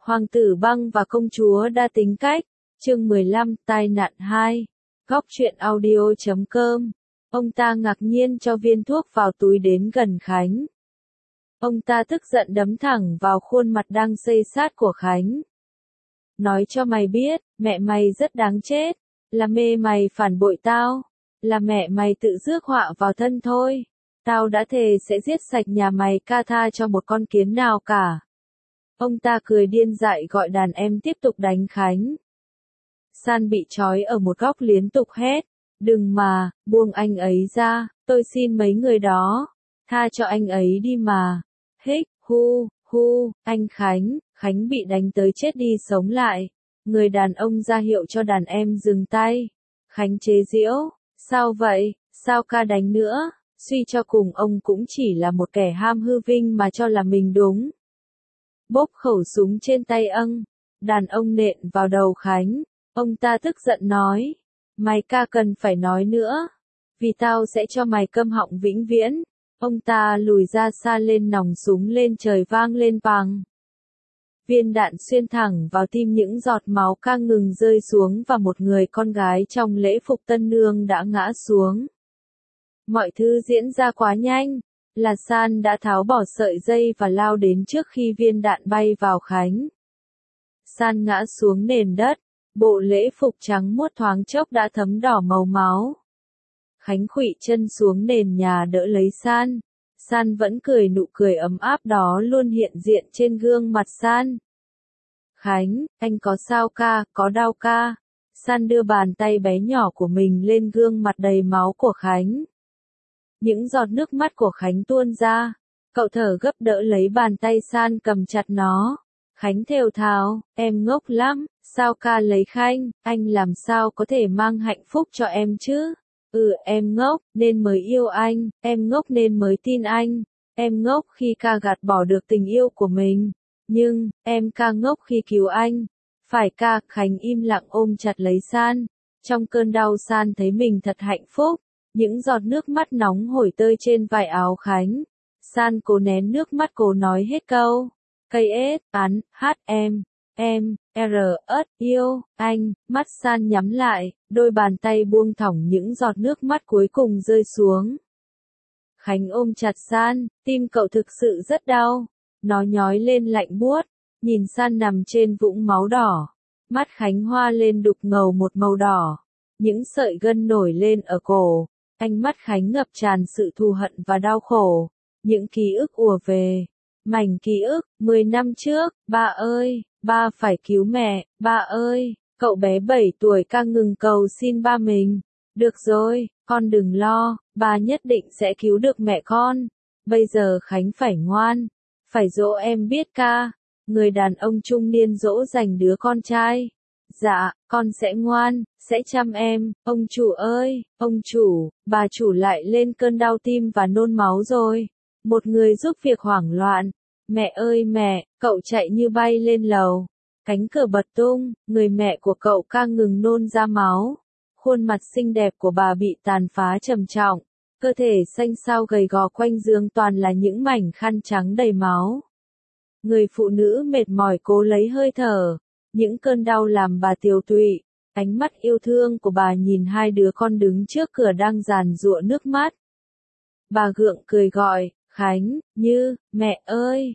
Hoàng tử Băng và công chúa đa tính cách, chương 15, tai nạn 2. Góc truyện audio.com. Ông ta ngạc nhiên cho viên thuốc vào túi đến gần Khánh. Ông ta tức giận đấm thẳng vào khuôn mặt đang xây xát của Khánh. Nói cho mày biết, mẹ mày rất đáng chết, là mẹ mày phản bội tao, là mẹ mày tự rước họa vào thân thôi. Tao đã thề sẽ giết sạch nhà mày, ca tha cho một con kiến nào cả. Ông ta cười điên dại gọi đàn em tiếp tục đánh Khánh. San bị trói ở một góc liên tục hét, đừng mà, buông anh ấy ra, tôi xin mấy người đó, tha cho anh ấy đi mà. Hích, hu, anh Khánh bị đánh tới chết đi sống lại. Người đàn ông ra hiệu cho đàn em dừng tay. Khánh chế giễu, sao vậy, sao ca đánh nữa, suy cho cùng ông cũng chỉ là một kẻ ham hư vinh mà cho là mình đúng. Bốp khẩu súng trên tay đàn ông nện vào đầu Khánh, ông ta tức giận nói, mày ca cần phải nói nữa, vì tao sẽ cho mày câm họng vĩnh viễn. Ông ta lùi ra xa lên nòng súng lên trời vang lên pang. Viên đạn xuyên thẳng vào tim, những giọt máu ca ngừng rơi xuống và một người con gái trong lễ phục tân nương đã ngã xuống. Mọi thứ diễn ra quá nhanh, là San đã tháo bỏ sợi dây và lao đến trước khi viên đạn bay vào Khánh. San ngã xuống nền đất, bộ lễ phục trắng muốt thoáng chốc đã thấm đỏ màu máu. Khánh khuỵu chân xuống nền nhà đỡ lấy San. San vẫn cười, nụ cười ấm áp đó luôn hiện diện trên gương mặt San. Khánh, anh có sao ca, có đau ca? San đưa bàn tay bé nhỏ của mình lên gương mặt đầy máu của Khánh. Những giọt nước mắt của Khánh tuôn ra. Cậu thở gấp đỡ lấy bàn tay San cầm chặt nó. Khánh thều thào, em ngốc lắm, sao ca lấy Khanh, anh làm sao có thể mang hạnh phúc cho em chứ? Em ngốc, nên mới yêu anh, em ngốc nên mới tin anh, em ngốc khi ca gạt bỏ được tình yêu của mình, nhưng, em ca ngốc khi cứu anh. Phải ca, Khánh im lặng ôm chặt lấy San. Trong cơn đau San thấy mình thật hạnh phúc, những giọt nước mắt nóng hổi tơi trên vải áo Khánh. San cố nén nước mắt, cố nói hết câu. Yêu, anh, mắt San nhắm lại, đôi bàn tay buông thõng những giọt nước mắt cuối cùng rơi xuống. Khánh ôm chặt San, tim cậu thực sự rất đau, nó nhói lên lạnh buốt, nhìn San nằm trên vũng máu đỏ. Mắt Khánh hoa lên đục ngầu một màu đỏ, những sợi gân nổi lên ở cổ, ánh mắt Khánh ngập tràn sự thù hận và đau khổ, những ký ức ùa về. Mảnh ký ức, 10 năm trước, ba ơi, ba phải cứu mẹ, ba ơi, cậu bé 7 tuổi ca ngừng cầu xin ba mình. Được rồi, con đừng lo, ba nhất định sẽ cứu được mẹ con. Bây giờ Khánh phải ngoan, phải dỗ em biết ca. Người đàn ông trung niên dỗ dành đứa con trai. Dạ, con sẽ ngoan, sẽ chăm em, ông chủ ơi, ông chủ, bà chủ lại lên cơn đau tim và nôn máu rồi. Một người giúp việc hoảng loạn. Mẹ ơi mẹ, cậu chạy như bay lên lầu. Cánh cửa bật tung, người mẹ của cậu ca ngừng nôn ra máu. Khuôn mặt xinh đẹp của bà bị tàn phá trầm trọng. Cơ thể xanh xao gầy gò quanh giường toàn là những mảnh khăn trắng đầy máu. Người phụ nữ mệt mỏi cố lấy hơi thở. Những cơn đau làm bà tiều tụy. Ánh mắt yêu thương của bà nhìn hai đứa con đứng trước cửa đang giàn giụa nước mắt. Bà gượng cười gọi, Khánh, Như, mẹ ơi,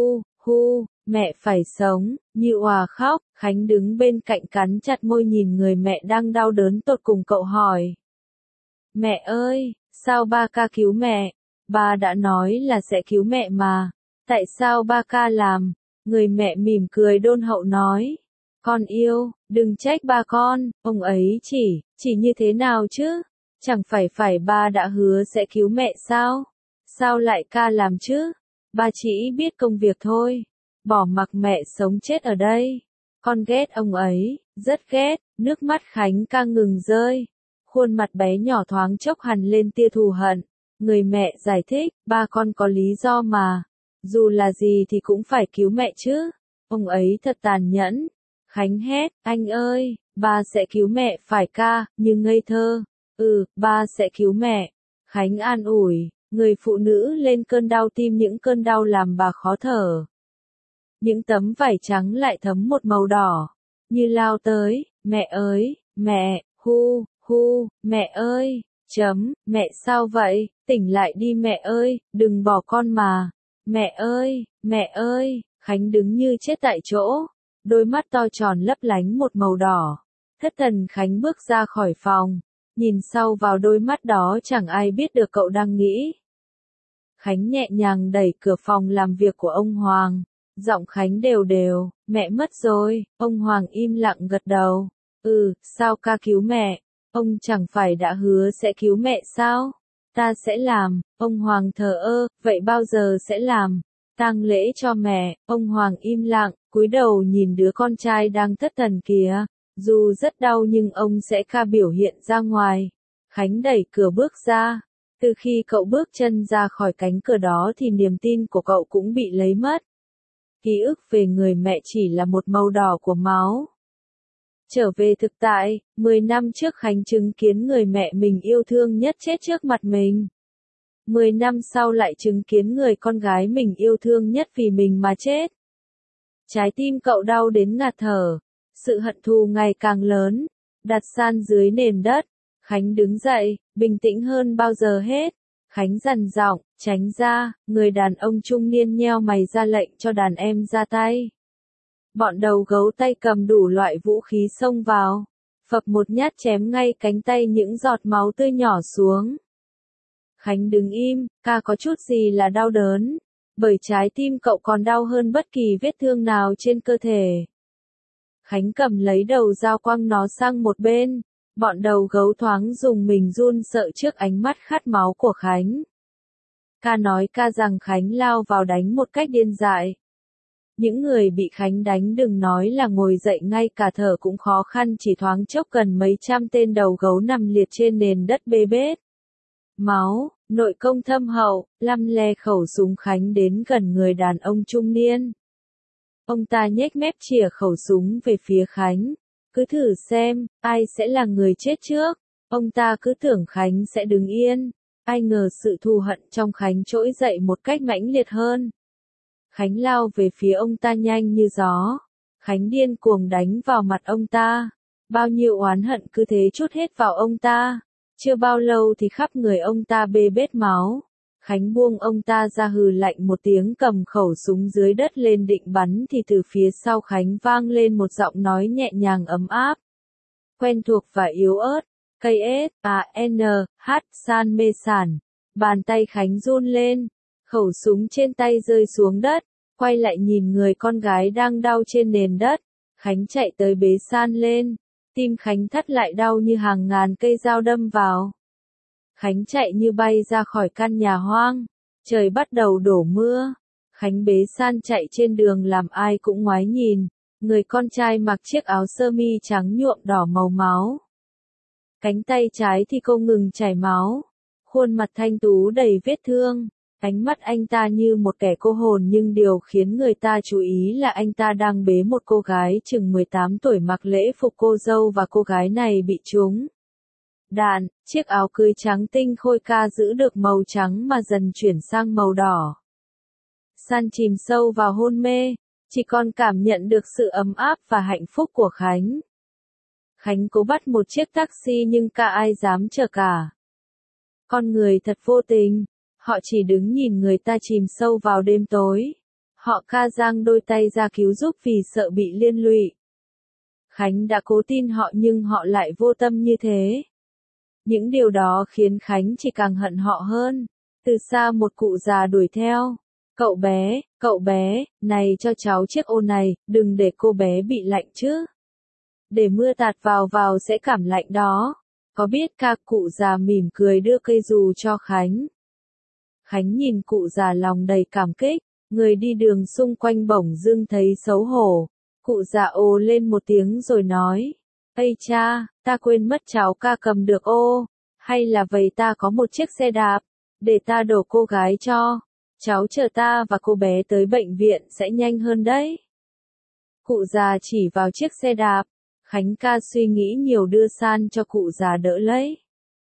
mẹ phải sống. Như òa khóc, Khánh đứng bên cạnh cắn chặt môi nhìn người mẹ đang đau đớn tột cùng. Cậu hỏi, mẹ ơi, sao ba ca cứu mẹ? Ba đã nói là sẽ cứu mẹ mà, tại sao ba ca làm? Người mẹ mỉm cười đôn hậu nói, con yêu, đừng trách ba con, ông ấy chỉ như thế nào chứ? Chẳng phải ba đã hứa sẽ cứu mẹ sao? Sao lại ca làm chứ? Ba chỉ biết công việc thôi. Bỏ mặc mẹ sống chết ở đây. Con ghét ông ấy, rất ghét. Nước mắt Khánh ca ngừng rơi. Khuôn mặt bé nhỏ thoáng chốc hằn lên tia thù hận. Người mẹ giải thích, ba con có lý do mà. Dù là gì thì cũng phải cứu mẹ chứ. Ông ấy thật tàn nhẫn. Khánh hét, anh ơi, ba sẽ cứu mẹ phải ca, nhưng ngây thơ. Ba sẽ cứu mẹ. Khánh an ủi. Người phụ nữ lên cơn đau tim, những cơn đau làm bà khó thở. Những tấm vải trắng lại thấm một màu đỏ, như lao tới, mẹ ơi, mẹ, hu, hu, mẹ ơi, mẹ sao vậy, tỉnh lại đi mẹ ơi, đừng bỏ con mà, mẹ ơi, Khánh đứng như chết tại chỗ, đôi mắt to tròn lấp lánh một màu đỏ, thất thần Khánh bước ra khỏi phòng, nhìn sâu vào đôi mắt đó chẳng ai biết được cậu đang nghĩ. Khánh nhẹ nhàng đẩy cửa phòng làm việc của ông Hoàng. Giọng Khánh đều đều, mẹ mất rồi, ông Hoàng im lặng gật đầu. Sao ca cứu mẹ? Ông chẳng phải đã hứa sẽ cứu mẹ sao? Ta sẽ làm, ông Hoàng thờ ơ, vậy bao giờ sẽ làm? Tang lễ cho mẹ, ông Hoàng im lặng, cúi đầu nhìn đứa con trai đang thất thần kìa. Dù rất đau nhưng ông sẽ ca biểu hiện ra ngoài. Khánh đẩy cửa bước ra. Từ khi cậu bước chân ra khỏi cánh cửa đó thì niềm tin của cậu cũng bị lấy mất. Ký ức về người mẹ chỉ là một màu đỏ của máu. Trở về thực tại, 10 năm trước Khánh chứng kiến người mẹ mình yêu thương nhất chết trước mặt mình. 10 năm sau lại chứng kiến người con gái mình yêu thương nhất vì mình mà chết. Trái tim cậu đau đến ngạt thở. Sự hận thù ngày càng lớn. Đặt san dưới nền đất. Khánh đứng dậy, bình tĩnh hơn bao giờ hết. Khánh dằn giọng, tránh ra, người đàn ông trung niên nheo mày ra lệnh cho đàn em ra tay. Bọn đầu gấu tay cầm đủ loại vũ khí xông vào, phập một nhát chém ngay cánh tay những giọt máu tươi nhỏ xuống. Khánh đứng im, ca có chút gì là đau đớn, bởi trái tim cậu còn đau hơn bất kỳ vết thương nào trên cơ thể. Khánh cầm lấy đầu dao quăng nó sang một bên. Bọn đầu gấu thoáng dùng mình run sợ trước ánh mắt khát máu của Khánh. Ca nói ca rằng Khánh lao vào đánh một cách điên dại. Những người bị Khánh đánh đừng nói là ngồi dậy ngay cả thở cũng khó khăn, chỉ thoáng chốc gần mấy trăm tên đầu gấu nằm liệt trên nền đất bê bết. Máu, nội công thâm hậu, lăm le khẩu súng Khánh đến gần người đàn ông trung niên. Ông ta nhếch mép chìa khẩu súng về phía Khánh. Cứ thử xem, ai sẽ là người chết trước. Ông ta cứ tưởng Khánh sẽ đứng yên. Ai ngờ sự thù hận trong Khánh trỗi dậy một cách mãnh liệt hơn. Khánh lao về phía ông ta nhanh như gió. Khánh điên cuồng đánh vào mặt ông ta. Bao nhiêu oán hận cứ thế trút hết vào ông ta. Chưa bao lâu thì khắp người ông ta bê bết máu. Khánh buông ông ta ra hừ lạnh một tiếng cầm khẩu súng dưới đất lên định bắn thì từ phía sau Khánh vang lên một giọng nói nhẹ nhàng ấm áp. Quen thuộc và yếu ớt. K.S.A.N.H. San mê sản. Bàn tay Khánh run lên. Khẩu súng trên tay rơi xuống đất. Quay lại nhìn người con gái đang đau trên nền đất. Khánh chạy tới bế San lên. Tim Khánh thắt lại đau như hàng ngàn cây dao đâm vào. Khánh chạy như bay ra khỏi căn nhà hoang. Trời bắt đầu đổ mưa. Khánh bế San chạy trên đường làm ai cũng ngoái nhìn. Người con trai mặc chiếc áo sơ mi trắng nhuộm đỏ màu máu. Cánh tay trái thì cô ngừng chảy máu. Khuôn mặt thanh tú đầy vết thương. Ánh mắt anh ta như một kẻ cô hồn nhưng điều khiến người ta chú ý là anh ta đang bế một cô gái chừng 18 tuổi mặc lễ phục cô dâu và cô gái này bị trúng đạn, chiếc áo cưới trắng tinh khôi ca giữ được màu trắng mà dần chuyển sang màu đỏ. San chìm sâu vào hôn mê, chỉ còn cảm nhận được sự ấm áp và hạnh phúc của Khánh. Khánh cố bắt một chiếc taxi nhưng cả ai dám chờ cả. Con người thật vô tình, họ chỉ đứng nhìn người ta chìm sâu vào đêm tối. Họ ca giang đôi tay ra cứu giúp vì sợ bị liên lụy. Khánh đã cố tin họ nhưng họ lại vô tâm như thế. Những điều đó khiến Khánh chỉ càng hận họ hơn. Từ xa một cụ già đuổi theo. Cậu bé, này cho cháu chiếc ô này, đừng để cô bé bị lạnh chứ. Để mưa tạt vào sẽ cảm lạnh đó. Có biết ca cụ già mỉm cười đưa cây dù cho Khánh. Khánh nhìn cụ già lòng đầy cảm kích, người đi đường xung quanh bỗng dưng thấy xấu hổ. Cụ già ồ lên một tiếng rồi nói. Ây cha, ta quên mất cháu ca cầm được ô. Hay là vậy ta có một chiếc xe đạp, để ta đổ cô gái cho. Cháu chờ ta và cô bé tới bệnh viện sẽ nhanh hơn đấy. Cụ già chỉ vào chiếc xe đạp. Khánh ca suy nghĩ nhiều đưa San cho cụ già đỡ lấy.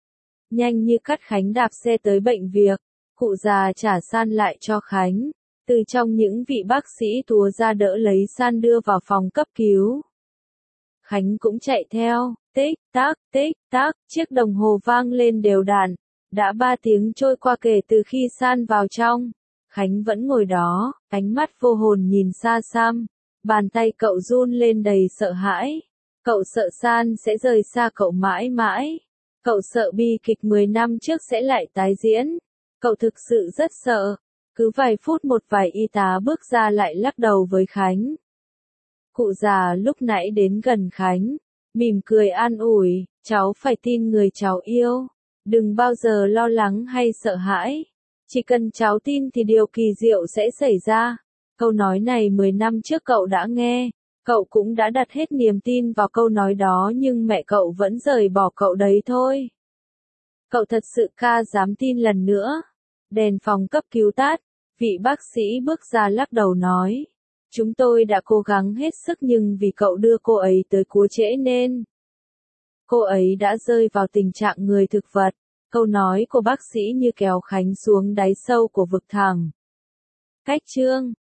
Nhanh như cắt Khánh đạp xe tới bệnh viện. Cụ già trả San lại cho Khánh. Từ trong những vị bác sĩ túa ra đỡ lấy San đưa vào phòng cấp cứu. Khánh cũng chạy theo, tích tắc, chiếc đồng hồ vang lên đều đặn. Đã 3 tiếng trôi qua kể từ khi San vào trong. Khánh vẫn ngồi đó, ánh mắt vô hồn nhìn xa xăm. Bàn tay cậu run lên đầy sợ hãi. Cậu sợ San sẽ rời xa cậu mãi mãi. Cậu sợ bi kịch 10 năm trước sẽ lại tái diễn. Cậu thực sự rất sợ. Cứ vài phút một vài y tá bước ra lại lắc đầu với Khánh. Cụ già lúc nãy đến gần Khánh, mỉm cười an ủi, cháu phải tin người cháu yêu. Đừng bao giờ lo lắng hay sợ hãi. Chỉ cần cháu tin thì điều kỳ diệu sẽ xảy ra. Câu nói này 10 năm trước cậu đã nghe. Cậu cũng đã đặt hết niềm tin vào câu nói đó nhưng mẹ cậu vẫn rời bỏ cậu đấy thôi. Cậu thật sự dám tin lần nữa. Đèn phòng cấp cứu tắt, vị bác sĩ bước ra lắc đầu nói. Chúng tôi đã cố gắng hết sức nhưng vì cậu đưa cô ấy tới cúa trễ nên cô ấy đã rơi vào tình trạng người thực vật. Câu nói của bác sĩ như kéo Khánh xuống đáy sâu của vực thẳm. Cách chương